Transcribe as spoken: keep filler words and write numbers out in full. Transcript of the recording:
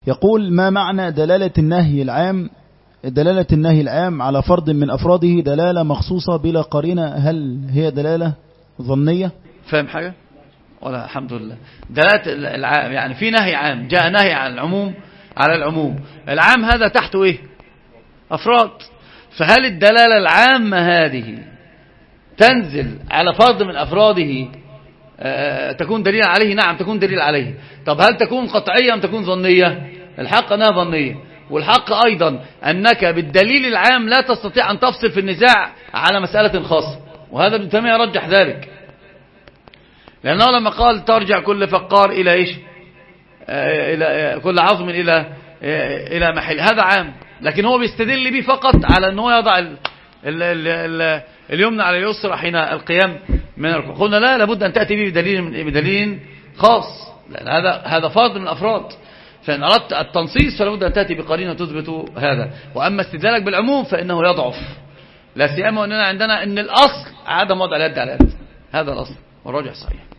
يقول: ما معنى دلالة النهي العام دلالة النهي العام على فرد من أفراده دلالة مخصوصة بلا قرينة؟ هل هي دلالة ظنية؟ فاهم حاجة؟ ولا الحمد لله. دلالة العام يعني في نهي عام، جاء نهي عن العموم على العموم، العام هذا تحته ايه؟ أفراد. فهل الدلالة العامة هذه تنزل على فرد من أفراده تكون دليل عليه؟ نعم تكون دليل عليه. طب هل تكون قطعية أم تكون ظنية؟ الحق أنها ظنية. والحق أيضا أنك بالدليل العام لا تستطيع أن تفصل في النزاع على مسألة خاصة، وهذا ابن تيمية رجح ذلك، لأنه لما قال ترجع كل فقار إلى إيش؟ إلى كل عظم إلى إلى محل، هذا عام، لكن هو بيستدل به فقط على أنه يضع ال ال ال ال اليمنى على اليسرى حين القيام من الركوع. قلنا لا، لابد أن تأتي به بدليل بدليل خاص، لأن هذا هذا فرد من الأفراد، فإن أردت التنصيص فلابد أن تأتي بقرينة تثبت هذا. وأما استدلالك بالعموم فإنه يضعف، لا سيما أننا عندنا أن الأصل عدم وضع اليد على اليد، هذا الأصل والراجح صحيح.